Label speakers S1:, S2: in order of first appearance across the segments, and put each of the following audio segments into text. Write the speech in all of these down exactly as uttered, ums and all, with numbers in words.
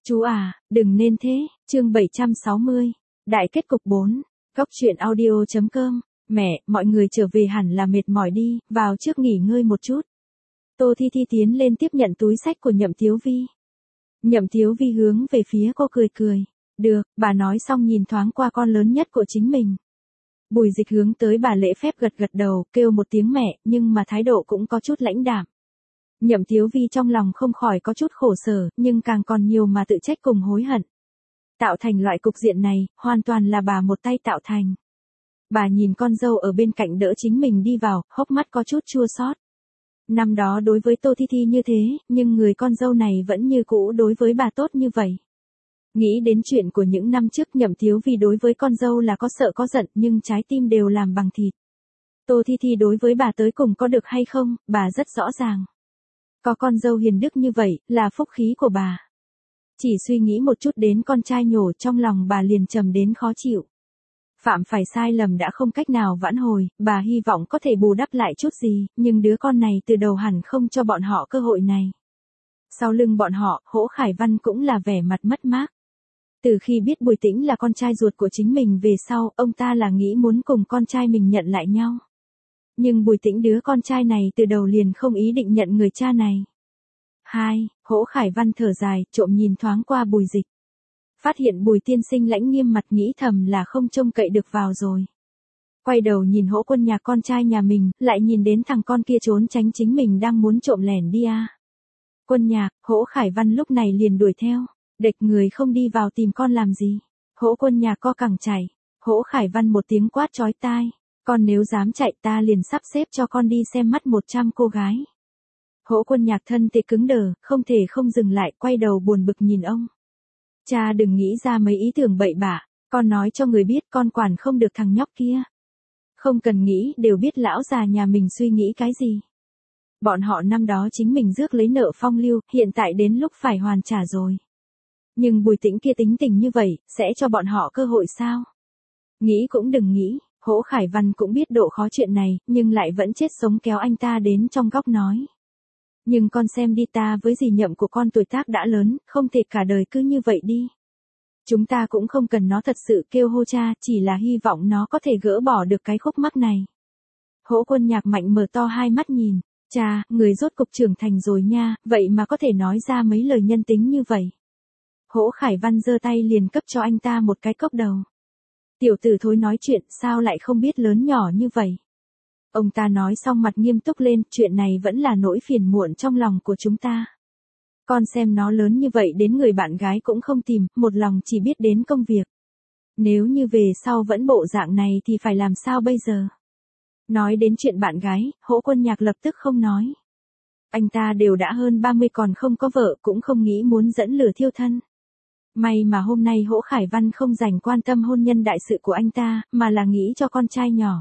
S1: Chú à, đừng nên thế, chương bảy trăm sáu mươi, đại kết cục bốn, góc truyện audio.com, mẹ, mọi người trở về hẳn là mệt mỏi đi, vào trước nghỉ ngơi một chút. Tô Thi Thi tiến lên tiếp nhận túi xách của Nhậm Thiếu Vi. Nhậm Thiếu Vi hướng về phía cô cười cười, được, bà nói xong nhìn thoáng qua con lớn nhất của chính mình. Bùi Dịch hướng tới bà lễ phép gật gật đầu, kêu một tiếng mẹ, nhưng mà thái độ cũng có chút lãnh đạm. Nhậm Thiếu Vi trong lòng không khỏi có chút khổ sở, nhưng càng còn nhiều mà tự trách cùng hối hận. Tạo thành loại cục diện này, hoàn toàn là bà một tay tạo thành. Bà nhìn con dâu ở bên cạnh đỡ chính mình đi vào, hốc mắt có chút chua xót. Năm đó đối với Tô Thi Thi như thế, nhưng người con dâu này vẫn như cũ đối với bà tốt như vậy. Nghĩ đến chuyện của những năm trước, Nhậm Thiếu Vi đối với con dâu là có sợ có giận, nhưng trái tim đều làm bằng thịt. Tô Thi Thi đối với bà tới cùng có được hay không, bà rất rõ ràng. Có con dâu hiền đức như vậy, là phúc khí của bà. Chỉ suy nghĩ một chút đến con trai nhổ, trong lòng bà liền trầm đến khó chịu. Phạm phải sai lầm đã không cách nào vãn hồi, bà hy vọng có thể bù đắp lại chút gì, nhưng đứa con này từ đầu hẳn không cho bọn họ cơ hội này. Sau lưng bọn họ, Hỗ Khải Văn cũng là vẻ mặt mất mát. Từ khi biết Bùi Tĩnh là con trai ruột của chính mình về sau, ông ta là nghĩ muốn cùng con trai mình nhận lại nhau. Nhưng Bùi Tĩnh đứa con trai này từ đầu liền không ý định nhận người cha này. Hai, Hỗ Khải Văn thở dài, trộm nhìn thoáng qua Bùi Dịch. Phát hiện Bùi tiên sinh lãnh nghiêm mặt, nghĩ thầm là không trông cậy được vào rồi. Quay đầu nhìn Hỗ Quân Nhạc con trai nhà mình, lại nhìn đến thằng con kia trốn tránh chính mình đang muốn trộm lẻn đi à. Quân Nhạc, Hỗ Khải Văn lúc này liền đuổi theo. Địch người không đi vào tìm con làm gì. Hỗ Quân Nhạc co cẳng chạy. Hỗ Khải Văn một tiếng quát chói tai. Con nếu dám chạy ta liền sắp xếp cho con đi xem mắt một trăm cô gái. Hỗ Quân Nhạc thân thể cứng đờ, không thể không dừng lại, quay đầu buồn bực nhìn ông. Cha đừng nghĩ ra mấy ý tưởng bậy bạ, con nói cho người biết con quản không được thằng nhóc kia. Không cần nghĩ, đều biết lão già nhà mình suy nghĩ cái gì. Bọn họ năm đó chính mình rước lấy nợ phong lưu, hiện tại đến lúc phải hoàn trả rồi. Nhưng Bùi Tĩnh kia tính tình như vậy, sẽ cho bọn họ cơ hội sao? Nghĩ cũng đừng nghĩ. Hỗ Khải Văn cũng biết độ khó chuyện này, nhưng lại vẫn chết sống kéo anh ta đến trong góc nói. Nhưng con xem đi, ta với dì Nhậm của con tuổi tác đã lớn, không thể cả đời cứ như vậy đi. Chúng ta cũng không cần nó thật sự kêu hô cha, chỉ là hy vọng nó có thể gỡ bỏ được cái khúc mắc này. Hỗ Quân Nhạc mạnh mở to hai mắt nhìn. Cha, người rốt cục trưởng thành rồi nha, vậy mà có thể nói ra mấy lời nhân tính như vậy. Hỗ Khải Văn giơ tay liền cấp cho anh ta một cái cốc đầu. Tiểu tử thối nói chuyện, sao lại không biết lớn nhỏ như vậy? Ông ta nói xong mặt nghiêm túc lên, chuyện này vẫn là nỗi phiền muộn trong lòng của chúng ta. Con xem nó lớn như vậy đến người bạn gái cũng không tìm, một lòng chỉ biết đến công việc. Nếu như về sau vẫn bộ dạng này thì phải làm sao bây giờ? Nói đến chuyện bạn gái, Hỗ Quân Nhạc lập tức không nói. Anh ta đều đã hơn ba mươi còn không có vợ, cũng không nghĩ muốn dẫn lửa thiêu thân. May mà hôm nay Hỗ Khải Văn không dành quan tâm hôn nhân đại sự của anh ta, mà là nghĩ cho con trai nhỏ.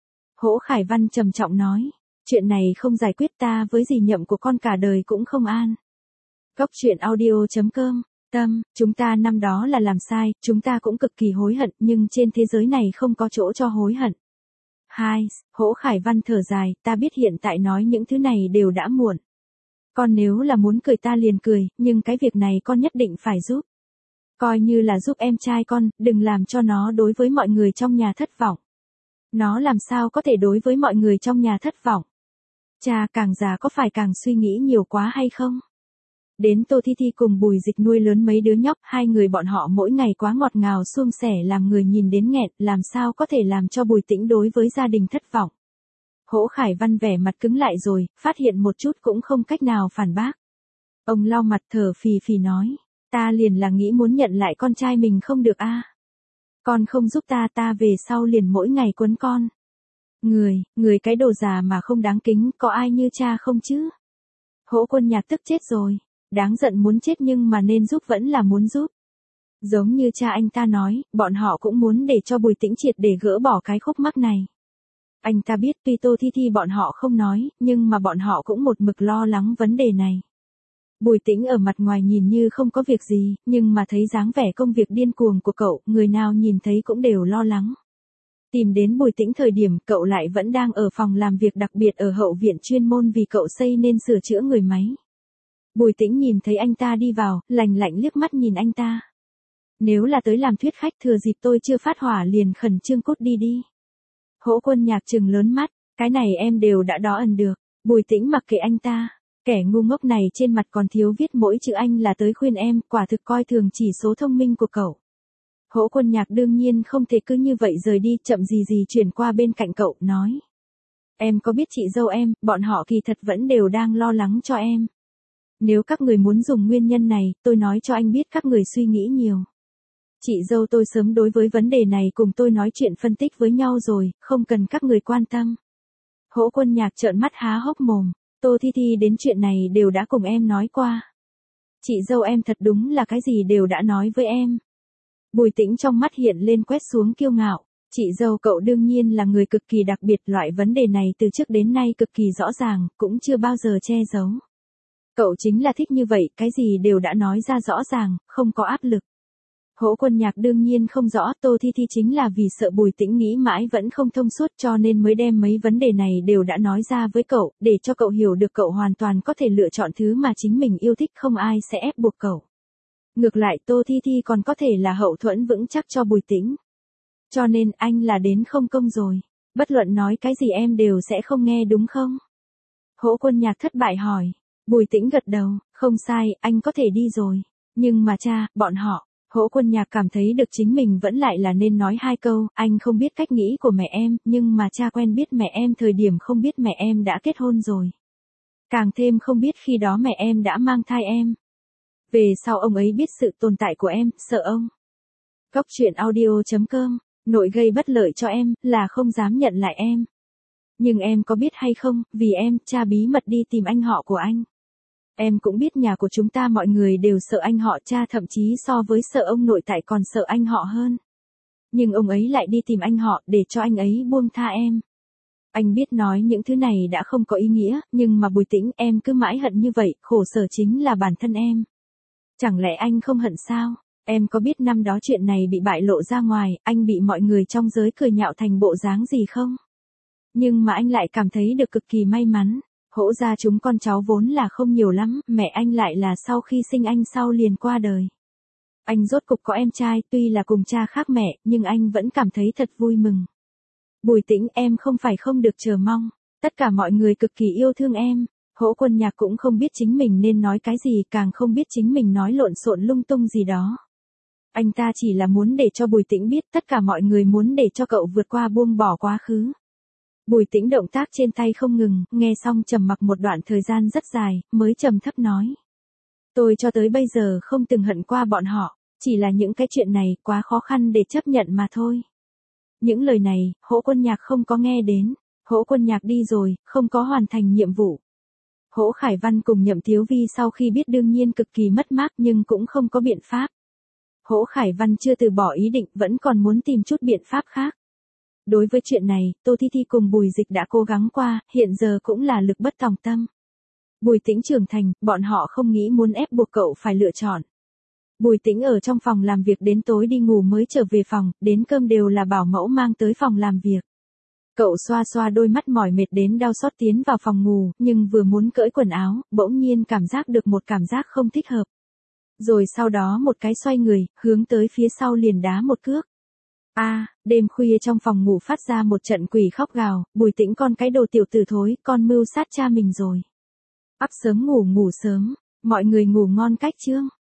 S1: Hỗ Khải Văn trầm trọng nói, chuyện này không giải quyết ta với dì Nhậm của con cả đời cũng không an. Góc truyện audio.com, Tâm, chúng ta năm đó là làm sai, chúng ta cũng cực kỳ hối hận, nhưng trên thế giới này không có chỗ cho hối hận. Hai, Hỗ Khải Văn thở dài, ta biết hiện tại nói những thứ này đều đã muộn. Con nếu là muốn cười ta liền cười, nhưng cái việc này con nhất định phải giúp. Coi như là giúp em trai con, đừng làm cho nó đối với mọi người trong nhà thất vọng. Nó làm sao có thể đối với mọi người trong nhà thất vọng? Cha, càng già có phải càng suy nghĩ nhiều quá hay không? Đến Tô Thi Thi cùng Bùi Dịch nuôi lớn mấy đứa nhóc, hai người bọn họ mỗi ngày quá ngọt ngào suôn sẻ làm người nhìn đến nghẹn, làm sao có thể làm cho Bùi Tĩnh đối với gia đình thất vọng. Hỗ Khải Văn vẻ mặt cứng lại rồi, phát hiện một chút cũng không cách nào phản bác. Ông lau mặt thở phì phì nói, ta liền là nghĩ muốn nhận lại con trai mình không được a. À. Con không giúp ta, ta về sau liền mỗi ngày quấn con. Người, người cái đồ già mà không đáng kính, có ai như cha không chứ? Hỗ Quân Nhạc tức chết rồi, đáng giận muốn chết nhưng mà nên giúp vẫn là muốn giúp. Giống như cha anh ta nói, bọn họ cũng muốn để cho Bùi Tĩnh triệt để gỡ bỏ cái khúc mắc này. Anh ta biết tuy Tô Thi Thi bọn họ không nói, nhưng mà bọn họ cũng một mực lo lắng vấn đề này. Bùi Tĩnh ở mặt ngoài nhìn như không có việc gì, nhưng mà thấy dáng vẻ công việc điên cuồng của cậu, người nào nhìn thấy cũng đều lo lắng. Tìm đến Bùi Tĩnh thời điểm cậu lại vẫn đang ở phòng làm việc đặc biệt ở hậu viện chuyên môn vì cậu xây nên sửa chữa người máy. Bùi Tĩnh nhìn thấy anh ta đi vào, lạnh lạnh liếc mắt nhìn anh ta. Nếu là tới làm thuyết khách thừa dịp tôi chưa phát hỏa liền khẩn trương cút đi đi. Hỗ Quân Nhạc trừng lớn mắt, cái này em đều đã đo ẩn được. Bùi Tĩnh mặc kệ anh ta. Kẻ ngu ngốc này trên mặt còn thiếu viết mỗi chữ anh là tới khuyên em, quả thực coi thường chỉ số thông minh của cậu. Hỗ Quân Nhạc đương nhiên không thể cứ như vậy rời đi, chậm gì gì chuyển qua bên cạnh cậu, nói. Em có biết chị dâu em, bọn họ kỳ thật vẫn đều đang lo lắng cho em. Nếu các người muốn dùng nguyên nhân này, tôi nói cho anh biết các người suy nghĩ nhiều. Chị dâu tôi sớm đối với vấn đề này cùng tôi nói chuyện phân tích với nhau rồi, không cần các người quan tâm. Hỗ Quân Nhạc trợn mắt há hốc mồm, Tô Thi Thi đến chuyện này đều đã cùng em nói qua. Chị dâu em thật đúng là cái gì đều đã nói với em. Bùi Tĩnh trong mắt hiện lên quét xuống kiêu ngạo. Chị dâu cậu đương nhiên là người cực kỳ đặc biệt, loại vấn đề này từ trước đến nay cực kỳ rõ ràng, cũng chưa bao giờ che giấu. Cậu chính là thích như vậy, cái gì đều đã nói ra rõ ràng, không có áp lực. Hỗ Quân Nhạc đương nhiên không rõ, Tô Thi Thi chính là vì sợ Bùi Tĩnh nghĩ mãi vẫn không thông suốt cho nên mới đem mấy vấn đề này đều đã nói ra với cậu, để cho cậu hiểu được cậu hoàn toàn có thể lựa chọn thứ mà chính mình yêu thích, không ai sẽ ép buộc cậu. Ngược lại Tô Thi Thi còn có thể là hậu thuẫn vững chắc cho Bùi Tĩnh. Cho nên anh là đến không công rồi. Bất luận nói cái gì em đều sẽ không nghe đúng không? Hỗ Quân Nhạc thất bại hỏi. Bùi Tĩnh gật đầu, không sai, anh có thể đi rồi. Nhưng mà cha, bọn họ. Hỗ Quân Nhạc cảm thấy được chính mình vẫn lại là nên nói hai câu, anh không biết cách nghĩ của mẹ em, nhưng mà cha quen biết mẹ em thời điểm không biết mẹ em đã kết hôn rồi. Càng thêm không biết khi đó mẹ em đã mang thai em. Về sau ông ấy biết sự tồn tại của em, sợ ông. Góc truyện audio chấm com, nội gây bất lợi cho em, là không dám nhận lại em. Nhưng em có biết hay không, vì em, cha bí mật đi tìm anh họ của anh. Em cũng biết nhà của chúng ta mọi người đều sợ anh họ, cha thậm chí so với sợ ông nội tại còn sợ anh họ hơn. Nhưng ông ấy lại đi tìm anh họ để cho anh ấy buông tha em. Anh biết nói những thứ này đã không có ý nghĩa, nhưng mà Bùi Tĩnh, em cứ mãi hận như vậy, khổ sở chính là bản thân em. Chẳng lẽ anh không hận sao? Em có biết năm đó chuyện này bị bại lộ ra ngoài, anh bị mọi người trong giới cười nhạo thành bộ dáng gì không? Nhưng mà anh lại cảm thấy được cực kỳ may mắn. Hỗ gia chúng con cháu vốn là không nhiều lắm, mẹ anh lại là sau khi sinh anh sau liền qua đời. Anh rốt cục có em trai, tuy là cùng cha khác mẹ, nhưng anh vẫn cảm thấy thật vui mừng. Bùi Tĩnh, em không phải không được chờ mong. Tất cả mọi người cực kỳ yêu thương em. Hỗ Quân Nhạc cũng không biết chính mình nên nói cái gì, càng không biết chính mình nói lộn xộn lung tung gì đó. Anh ta chỉ là muốn để cho Bùi Tĩnh biết tất cả mọi người muốn để cho cậu vượt qua buông bỏ quá khứ. Bùi Tĩnh động tác trên tay không ngừng, nghe xong trầm mặc một đoạn thời gian rất dài, mới trầm thấp nói. Tôi cho tới bây giờ không từng hận qua bọn họ, chỉ là những cái chuyện này quá khó khăn để chấp nhận mà thôi. Những lời này, Hỗ Quân Nhạc không có nghe đến. Hỗ Quân Nhạc đi rồi, không có hoàn thành nhiệm vụ. Hỗ Khải Văn cùng Nhậm Thiếu Vi sau khi biết đương nhiên cực kỳ mất mát nhưng cũng không có biện pháp. Hỗ Khải Văn chưa từ bỏ ý định, vẫn còn muốn tìm chút biện pháp khác. Đối với chuyện này, Tô Thi Thi cùng Bùi Dịch đã cố gắng qua, hiện giờ cũng là lực bất tòng tâm. Bùi Tĩnh trưởng thành, bọn họ không nghĩ muốn ép buộc cậu phải lựa chọn. Bùi Tĩnh ở trong phòng làm việc đến tối đi ngủ mới trở về phòng, đến cơm đều là bảo mẫu mang tới phòng làm việc. Cậu xoa xoa đôi mắt mỏi mệt đến đau xót tiến vào phòng ngủ, nhưng vừa muốn cởi quần áo, bỗng nhiên cảm giác được một cảm giác không thích hợp. Rồi sau đó một cái xoay người, hướng tới phía sau liền đá một cước. A, à, đêm khuya trong phòng ngủ phát ra một trận quỷ khóc gào, Bùi Tĩnh con cái đồ tiểu tử thối, con mưu sát cha mình rồi. Ắp sớm ngủ ngủ sớm, mọi người ngủ ngon cách chưa?